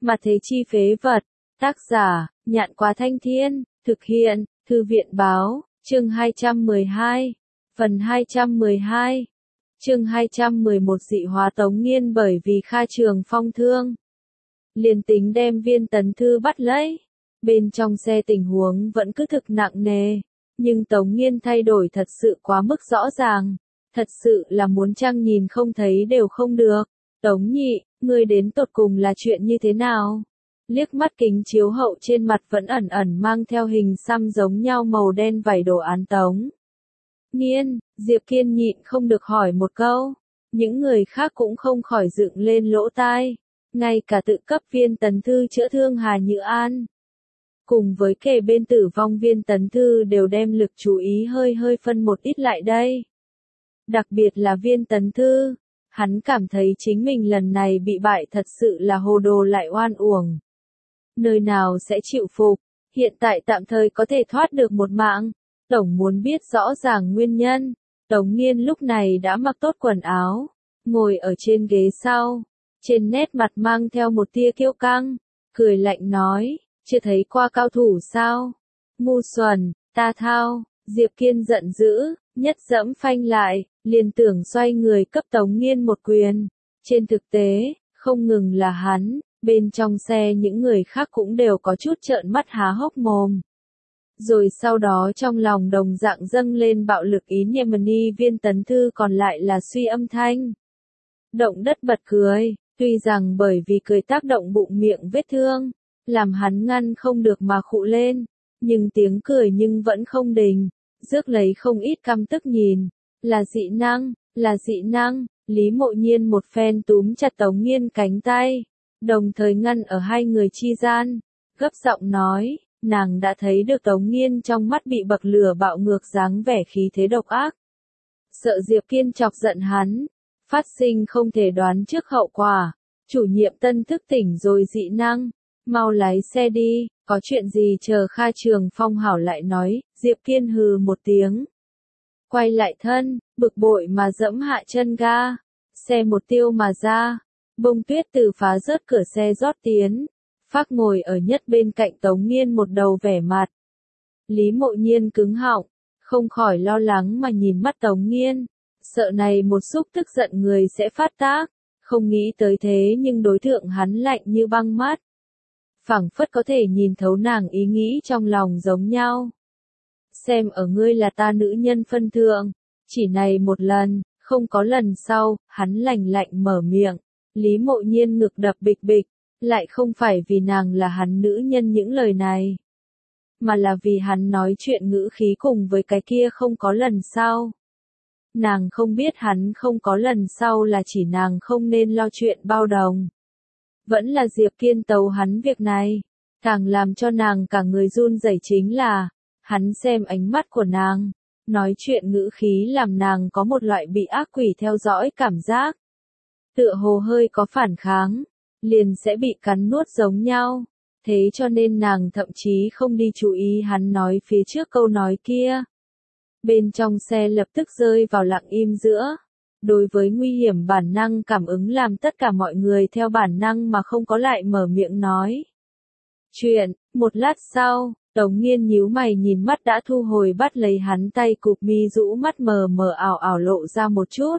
Mà thế chi phế vật. Tác giả, Nhạn Quá Thanh Thiên, thực hiện, Thư viện báo, chương 212, phần 212, chương 211 dị hóa Tống Nghiên bởi vì Kha Trường Phong thương. Liền tính đem Viên Tấn Thư bắt lấy, bên trong xe tình huống vẫn cứ thực nặng nề, nhưng Tống Nghiên thay đổi thật sự quá mức rõ ràng, thật sự là muốn trăng nhìn không thấy đều không được. Tống nhị, ngươi đến tột cùng là chuyện như thế nào? Liếc mắt kính chiếu hậu trên mặt vẫn ẩn ẩn mang theo hình xăm giống nhau màu đen vảy đồ án Tống Nghiên, Diệp Kiên nhịn không được hỏi một câu. Những người khác cũng không khỏi dựng lên lỗ tai. Ngay cả tự cấp Viên Tấn Thư chữa thương Hà Nhữ An, cùng với kề bên tử vong Viên Tấn Thư đều đem lực chú ý hơi phân một ít lại đây. Đặc biệt là Viên Tấn Thư, hắn cảm thấy chính mình lần này bị bại thật sự là hồ đồ lại oan uổng. Nơi nào sẽ chịu phục, hiện tại tạm thời có thể thoát được một mạng. Tổng muốn biết rõ ràng nguyên nhân. Tống Nghiên lúc này đã mặc tốt quần áo, ngồi ở trên ghế sau, trên nét mặt mang theo một tia kiêu căng, cười lạnh nói, chưa thấy qua cao thủ sao? Ngu xuẩn, ta thao. Diệp Kiên giận dữ, nhất dẫm phanh lại, liền tưởng xoay người cấp Tống Nghiên một quyền. Trên thực tế, không ngừng là hắn, bên trong xe những người khác cũng đều có chút trợn mắt há hốc mồm. Rồi sau đó trong lòng đồng dạng dâng lên bạo lực ý niệm ni Viên Tấn Thư còn lại là suy âm thanh. Động đất bật cười, tuy rằng bởi vì cười tác động bụng miệng vết thương, làm hắn ngăn không được mà khụ lên, nhưng tiếng cười nhưng vẫn không đình, rước lấy không ít căm tức nhìn, là dị năng, Lý Mộ Nhiên một phen túm chặt Tống Nghiên cánh tay, đồng thời ngăn ở hai người chi gian, gấp giọng nói, nàng đã thấy được Tống Nghiên trong mắt bị bậc lửa bạo ngược dáng vẻ khí thế độc ác. Sợ Diệp Kiên chọc giận hắn, phát sinh không thể đoán trước hậu quả, chủ nhiệm tân thức tỉnh rồi dị năng, mau lái xe đi, có chuyện gì chờ Kha Trường Phong hảo lại nói. Diệp Kiên hừ một tiếng, quay lại thân, bực bội mà dẫm hạ chân ga, xe một tiêu mà ra, bông tuyết từ phá rớt cửa xe rót tiến, Phác ngồi ở nhất bên cạnh Tống Nghiên một đầu vẻ mặt. Lý Mộ Nhiên cứng họng, không khỏi lo lắng mà nhìn mắt Tống Nghiên, sợ này một xúc tức giận người sẽ phát tác, không nghĩ tới thế nhưng đối tượng hắn lạnh như băng mắt. Phảng phất có thể nhìn thấu nàng ý nghĩ trong lòng giống nhau. Xem ở ngươi là ta nữ nhân phân thượng, chỉ này một lần, không có lần sau, hắn lạnh lạnh mở miệng. Lý Mộ Nhiên ngực đập bịch bịch, lại không phải vì nàng là hắn nữ nhân những lời này, mà là vì hắn nói chuyện ngữ khí cùng với cái kia không có lần sau. Nàng không biết hắn không có lần sau là chỉ nàng không nên lo chuyện bao đồng. Vẫn là Diệp Kiên tấu hắn việc này, càng làm cho nàng cả người run rẩy chính là, hắn xem ánh mắt của nàng, nói chuyện ngữ khí làm nàng có một loại bị ác quỷ theo dõi cảm giác. Tựa hồ hơi có phản kháng, liền sẽ bị cắn nuốt giống nhau, thế cho nên nàng thậm chí không đi chú ý hắn nói phía trước câu nói kia. Bên trong xe lập tức rơi vào lặng im giữa. Đối với nguy hiểm bản năng cảm ứng làm tất cả mọi người theo bản năng mà không có lại mở miệng nói chuyện. Một lát sau, Tống Nghiên nhíu mày nhìn mắt đã thu hồi bắt lấy hắn tay cụp mi rũ mắt mờ mờ ảo ảo lộ ra một chút.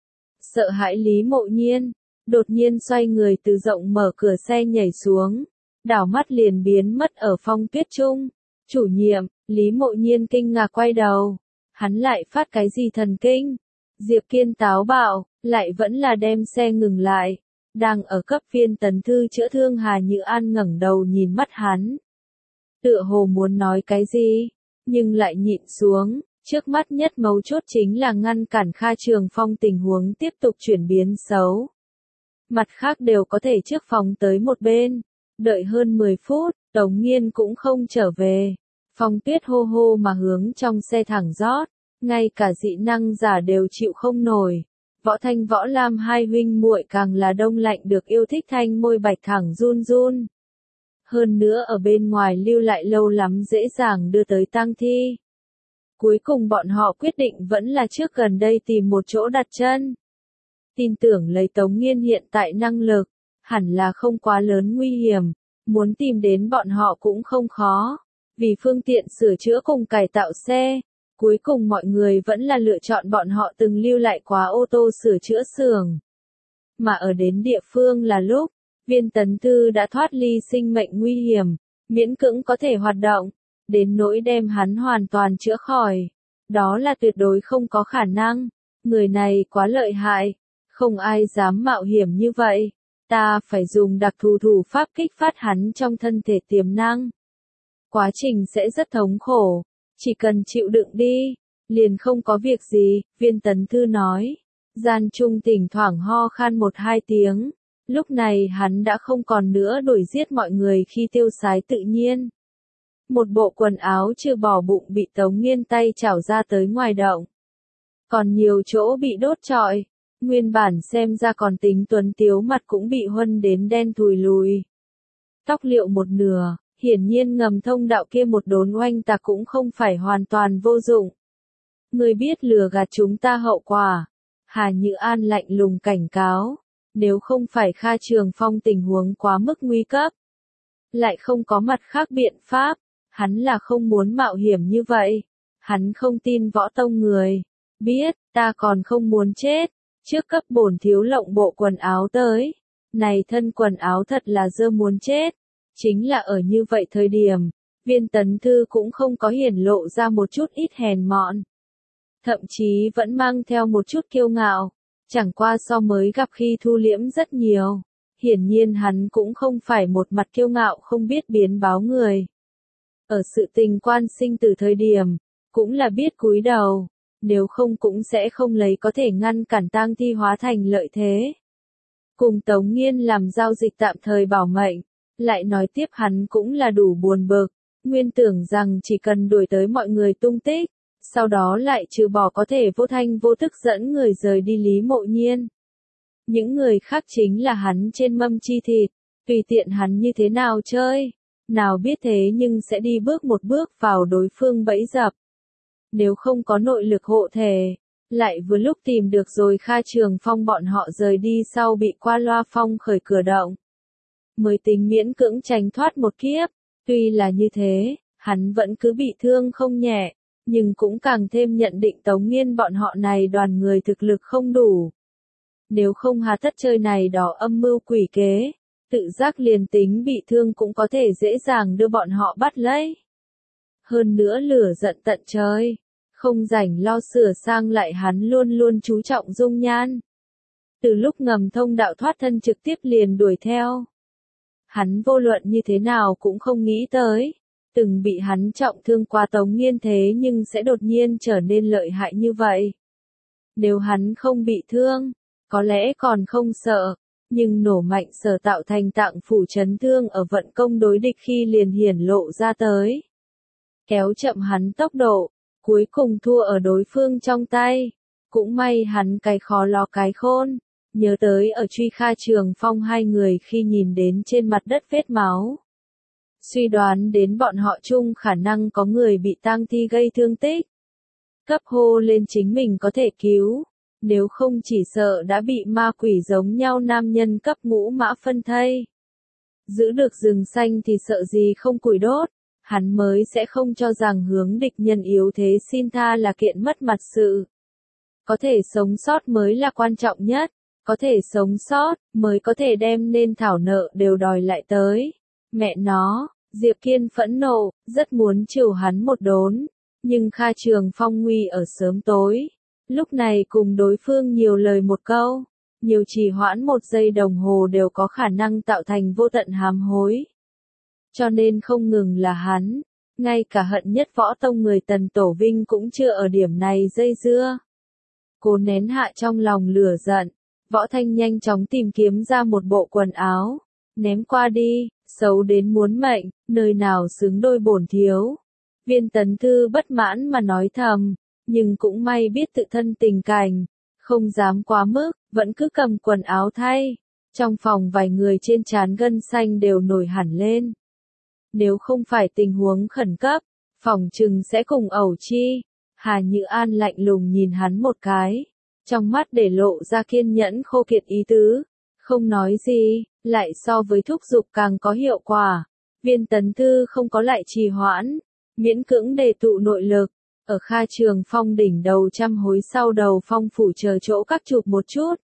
Sợ hãi Lý Mộ Nhiên, đột nhiên xoay người từ rộng mở cửa xe nhảy xuống, đảo mắt liền biến mất ở phong tuyết trung. Chủ nhiệm, Lý Mộ Nhiên kinh ngạc quay đầu, hắn lại phát cái gì thần kinh? Diệp Kiên táo bạo, lại vẫn là đem xe ngừng lại, đang ở cấp Viên Tấn Thư chữa thương Hà Nhữ An ngẩng đầu nhìn mắt hắn. Tựa hồ muốn nói cái gì, nhưng lại nhịn xuống, trước mắt nhất mấu chốt chính là ngăn cản Kha Trường Phong tình huống tiếp tục chuyển biến xấu. Mặt khác đều có thể trước phòng tới một bên, đợi hơn 10 phút, Tống Nghiên cũng không trở về. Phong tuyết hô hô mà hướng trong xe thẳng rót, ngay cả dị năng giả đều chịu không nổi. Võ Thanh Võ Lam hai huynh muội càng là đông lạnh được yêu thích thanh môi bạch thẳng run run. Hơn nữa ở bên ngoài lưu lại lâu lắm dễ dàng đưa tới tang thi. Cuối cùng bọn họ quyết định vẫn là trước gần đây tìm một chỗ đặt chân. Tin tưởng lấy Tống Nghiên hiện tại năng lực, hẳn là không quá lớn nguy hiểm, muốn tìm đến bọn họ cũng không khó. Vì phương tiện sửa chữa cùng cải tạo xe, cuối cùng mọi người vẫn là lựa chọn bọn họ từng lưu lại quá ô tô sửa chữa xưởng. Mà ở đến địa phương là lúc, Viên Tấn Thư đã thoát ly sinh mệnh nguy hiểm, miễn cưỡng có thể hoạt động, đến nỗi đem hắn hoàn toàn chữa khỏi. Đó là tuyệt đối không có khả năng, người này quá lợi hại, không ai dám mạo hiểm như vậy. Ta phải dùng đặc thù thủ pháp kích phát hắn trong thân thể tiềm năng. Quá trình sẽ rất thống khổ, chỉ cần chịu đựng đi, liền không có việc gì, Viên Tấn Thư nói. Gian Trung thỉnh thoảng ho khan 1-2 tiếng, lúc này hắn đã không còn nữa đuổi giết mọi người khi tiêu sái tự nhiên. Một bộ quần áo chưa bỏ bụng bị Tống Nghiên tay chảo ra tới ngoài động. Còn nhiều chỗ bị đốt trọi, nguyên bản xem ra còn tính tuấn tiếu mặt cũng bị huân đến đen thùi lùi. Tóc liệu một nửa, hiển nhiên ngầm thông đạo kia một đốn oanh tạc cũng không phải hoàn toàn vô dụng. Người biết lừa gạt chúng ta hậu quả. Hà Nhữ An lạnh lùng cảnh cáo, nếu không phải Kha Trường Phong tình huống quá mức nguy cấp, lại không có mặt khác biện pháp, hắn là không muốn mạo hiểm như vậy. Hắn không tin võ tông người, biết, ta còn không muốn chết, trước cấp bổn thiếu lộng bộ quần áo tới. Này thân quần áo thật là dơ muốn chết. Chính là ở như vậy thời điểm, Viên Tấn Thư cũng không có hiển lộ ra một chút ít hèn mọn. Thậm chí vẫn mang theo một chút kiêu ngạo, chẳng qua so mới gặp khi thu liễm rất nhiều. Hiển nhiên hắn cũng không phải một mặt kiêu ngạo không biết biến báo người. Ở sự tình quan sinh từ thời điểm, cũng là biết cúi đầu, nếu không cũng sẽ không lấy có thể ngăn cản tang thi hóa thành lợi thế. Cùng Tống Nghiên làm giao dịch tạm thời bảo mệnh, lại nói tiếp hắn cũng là đủ buồn bực, nguyên tưởng rằng chỉ cần đuổi tới mọi người tung tích, sau đó lại trừ bỏ có thể vô thanh vô tức dẫn người rời đi Lý Mộ Nhiên. Những người khác chính là hắn trên mâm chi thịt, tùy tiện hắn như thế nào chơi, nào biết thế nhưng sẽ đi bước một bước vào đối phương bẫy dập. Nếu không có nội lực hộ thể, lại vừa lúc tìm được rồi Kha Trường Phong bọn họ rời đi sau bị qua loa phong khởi cửa động. Mới tính miễn cưỡng tránh thoát một kiếp, tuy là như thế, hắn vẫn cứ bị thương không nhẹ, nhưng cũng càng thêm nhận định Tống Nghiên bọn họ này đoàn người thực lực không đủ. Nếu không hà tất chơi này đó âm mưu quỷ kế, tự giác liền tính bị thương cũng có thể dễ dàng đưa bọn họ bắt lấy. Hơn nữa lửa giận tận trời, không rảnh lo sửa sang lại hắn luôn luôn chú trọng dung nhan. Từ lúc ngầm thông đạo thoát thân trực tiếp liền đuổi theo. Hắn vô luận như thế nào cũng không nghĩ tới, từng bị hắn trọng thương qua Tống Nghiên thế nhưng sẽ đột nhiên trở nên lợi hại như vậy. Nếu hắn không bị thương, có lẽ còn không sợ, nhưng nổ mạnh sở tạo thành tạng phủ chấn thương ở vận công đối địch khi liền hiển lộ ra tới. Kéo chậm hắn tốc độ, cuối cùng thua ở đối phương trong tay. Cũng may hắn cái khó lo cái khôn, nhớ tới ở truy Kha Trường Phong hai người khi nhìn đến trên mặt đất vết máu. Suy đoán đến bọn họ chung khả năng có người bị tang thi gây thương tích. Cấp hô lên chính mình có thể cứu, nếu không chỉ sợ đã bị ma quỷ giống nhau nam nhân cấp ngũ mã phân thây. Giữ được rừng xanh thì sợ gì không củi đốt, hắn mới sẽ không cho rằng hướng địch nhân yếu thế xin tha là kiện mất mặt sự. Có thể sống sót mới là quan trọng nhất, có thể sống sót mới có thể đem nên thảo nợ đều đòi lại tới. Mẹ nó, Diệp Kiên phẫn nộ, rất muốn chiều hắn một đốn, nhưng Kha Trường Phong nguy ở sớm tối. Lúc này cùng đối phương nhiều lời một câu, nhiều trì hoãn 1 giây đồng hồ đều có khả năng tạo thành vô tận hám hối. Cho nên không ngừng là hắn, ngay cả hận nhất võ tông người Tần Tổ Vinh cũng chưa ở điểm này dây dưa. Cố nén hạ trong lòng lửa giận, Võ Thanh nhanh chóng tìm kiếm ra một bộ quần áo, ném qua đi, xấu đến muốn mệnh, nơi nào xứng đôi bổn thiếu. Viên Tấn Thư bất mãn mà nói thầm, nhưng cũng may biết tự thân tình cảnh, không dám quá mức, vẫn cứ cầm quần áo thay. Trong phòng vài người trên trán gân xanh đều nổi hẳn lên. Nếu không phải tình huống khẩn cấp, phòng trừng sẽ cùng ẩu chi. Hà Nhữ An lạnh lùng nhìn hắn một cái, trong mắt để lộ ra kiên nhẫn khô kiệt ý tứ, không nói gì, lại so với thúc giục càng có hiệu quả. Viên Tấn Thư không có lại trì hoãn, miễn cưỡng đề tụ nội lực, ở Kha Trường Phong đỉnh đầu trăm hối sau đầu phong phủ chờ chỗ các chụp một chút.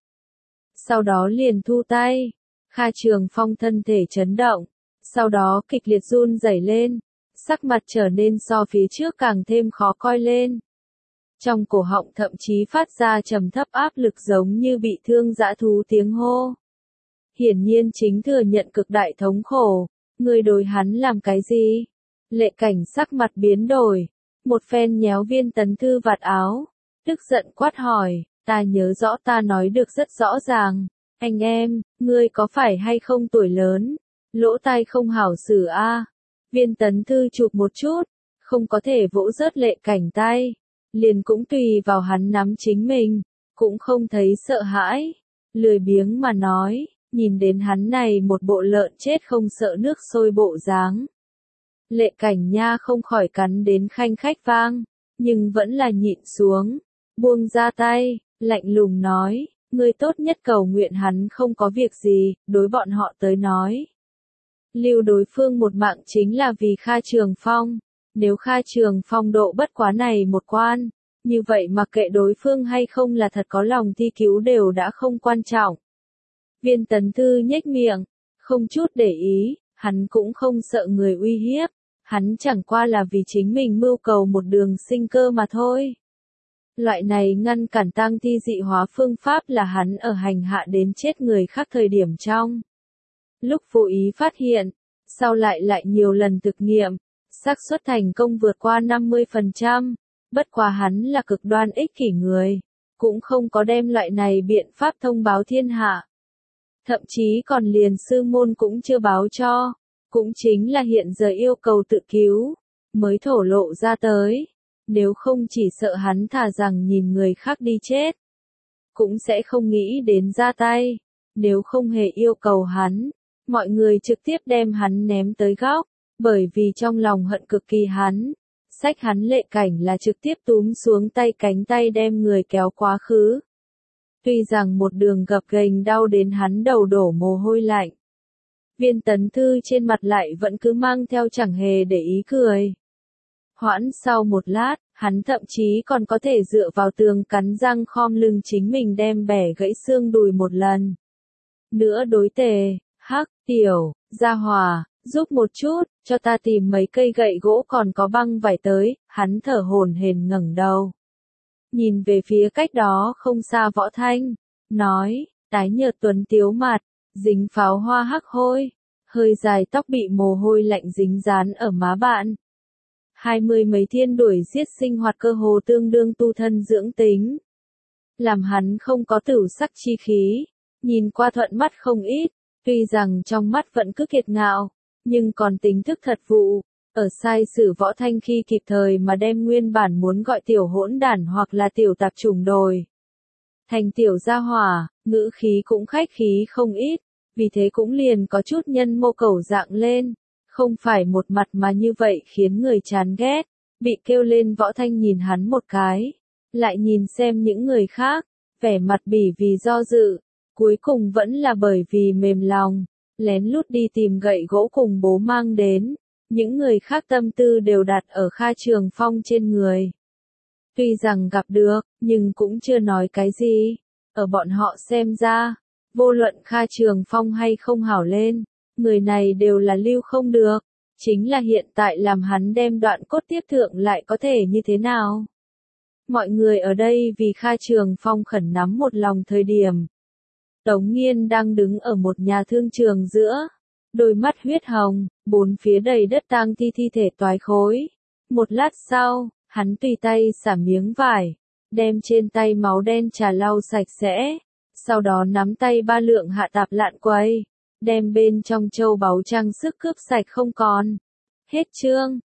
Sau đó liền thu tay, Kha Trường Phong thân thể chấn động, sau đó kịch liệt run rẩy lên, sắc mặt trở nên so phía trước càng thêm khó coi lên. Trong cổ họng thậm chí phát ra trầm thấp áp lực giống như bị thương dã thú tiếng hô. Hiển nhiên chính thừa nhận cực đại thống khổ, người đối hắn làm cái gì? Lệ Cảnh sắc mặt biến đổi, một phen nhéo Viên Tấn Thư vạt áo, tức giận quát hỏi, ta nhớ rõ ta nói được rất rõ ràng, anh em, ngươi có phải hay không tuổi lớn, lỗ tai không hảo xử a. Viên Tấn Thư chụp một chút, không có thể vỗ rớt Lệ Cảnh tay, liền cũng tùy vào hắn nắm chính mình, cũng không thấy sợ hãi, lười biếng mà nói, nhìn đến hắn này một bộ lợn chết không sợ nước sôi bộ dáng. Lệ Cảnh nha không khỏi cắn đến khanh khách vang, nhưng vẫn là nhịn xuống, buông ra tay, lạnh lùng nói, ngươi tốt nhất cầu nguyện hắn không có việc gì, đối bọn họ tới nói. Lưu đối phương một mạng chính là vì Kha Trường Phong, nếu Kha Trường Phong độ bất quá này một quan, như vậy mặc kệ đối phương hay không là thật có lòng thi cứu đều đã không quan trọng. Viên Tấn Thư nhếch miệng, không chút để ý, hắn cũng không sợ người uy hiếp, hắn chẳng qua là vì chính mình mưu cầu một đường sinh cơ mà thôi. Loại này ngăn cản tang thi dị hóa phương pháp là hắn ở hành hạ đến chết người khác thời điểm trong lúc vô ý phát hiện, sau lại nhiều lần thực nghiệm, xác suất thành công vượt qua 50%, bất quá hắn là cực đoan ích kỷ người, cũng không có đem loại này biện pháp thông báo thiên hạ. Thậm chí còn liền sư môn cũng chưa báo cho, cũng chính là hiện giờ yêu cầu tự cứu, mới thổ lộ ra tới, nếu không chỉ sợ hắn thà rằng nhìn người khác đi chết, cũng sẽ không nghĩ đến ra tay, nếu không hề yêu cầu hắn, mọi người trực tiếp đem hắn ném tới góc, bởi vì trong lòng hận cực kỳ hắn, xách hắn Lệ Cảnh là trực tiếp túm xuống tay cánh tay đem người kéo quá khứ. Tuy rằng một đường gập ghềnh đau đến hắn đầu đổ mồ hôi lạnh, Viên Tấn Thư trên mặt lại vẫn cứ mang theo chẳng hề để ý cười. Hoãn sau một lát, hắn thậm chí còn có thể dựa vào tường cắn răng khom lưng chính mình đem bẻ gãy xương đùi một lần. Nữa đối Tề, Hắc, Tiểu, Gia Hòa, giúp một chút, cho ta tìm mấy cây gậy gỗ còn có băng vải tới, hắn thở hổn hển ngẩng đầu. Nhìn về phía cách đó không xa Võ Thanh, nói, tái nhợt tuấn tiếu mặt, dính pháo hoa hắc hôi, hơi dài tóc bị mồ hôi lạnh dính dán ở má bạn. 20 mấy thiên đuổi giết sinh hoạt cơ hồ tương đương tu thân dưỡng tính. Làm hắn không có tửu sắc chi khí, nhìn qua thuận mắt không ít, tuy rằng trong mắt vẫn cứ kiệt ngạo, nhưng còn tính thức thật vụ. Ở sai sử Võ Thanh khi kịp thời mà đem nguyên bản muốn gọi tiểu hỗn đản hoặc là tiểu tạp chủng đổi thành tiểu gia hỏa, ngữ khí cũng khách khí không ít, vì thế cũng liền có chút nhân mô cầu dạng lên, không phải một mặt mà như vậy khiến người chán ghét, bị kêu lên Võ Thanh nhìn hắn một cái, lại nhìn xem những người khác, vẻ mặt bỉ vì do dự, cuối cùng vẫn là bởi vì mềm lòng, lén lút đi tìm gậy gỗ cùng bố mang đến. Những người khác tâm tư đều đặt ở Kha Trường Phong trên người. Tuy rằng gặp được, nhưng cũng chưa nói cái gì. Ở bọn họ xem ra, vô luận Kha Trường Phong hay không hảo lên, người này đều là lưu không được. Chính là hiện tại làm hắn đem đoạn cốt tiếp thượng lại có thể như thế nào? Mọi người ở đây vì Kha Trường Phong khẩn nắm một lòng thời điểm. Tống Nghiên đang đứng ở một nhà thương trường giữa. Đôi mắt huyết hồng, bốn phía đầy đất tang thi thể toái khối. Một lát sau, hắn tùy tay xả miếng vải, đem trên tay máu đen trà lau sạch sẽ, sau đó nắm tay ba lượng hạ tạp lạn quay, đem bên trong châu báu trang sức cướp sạch không còn. Hết chương.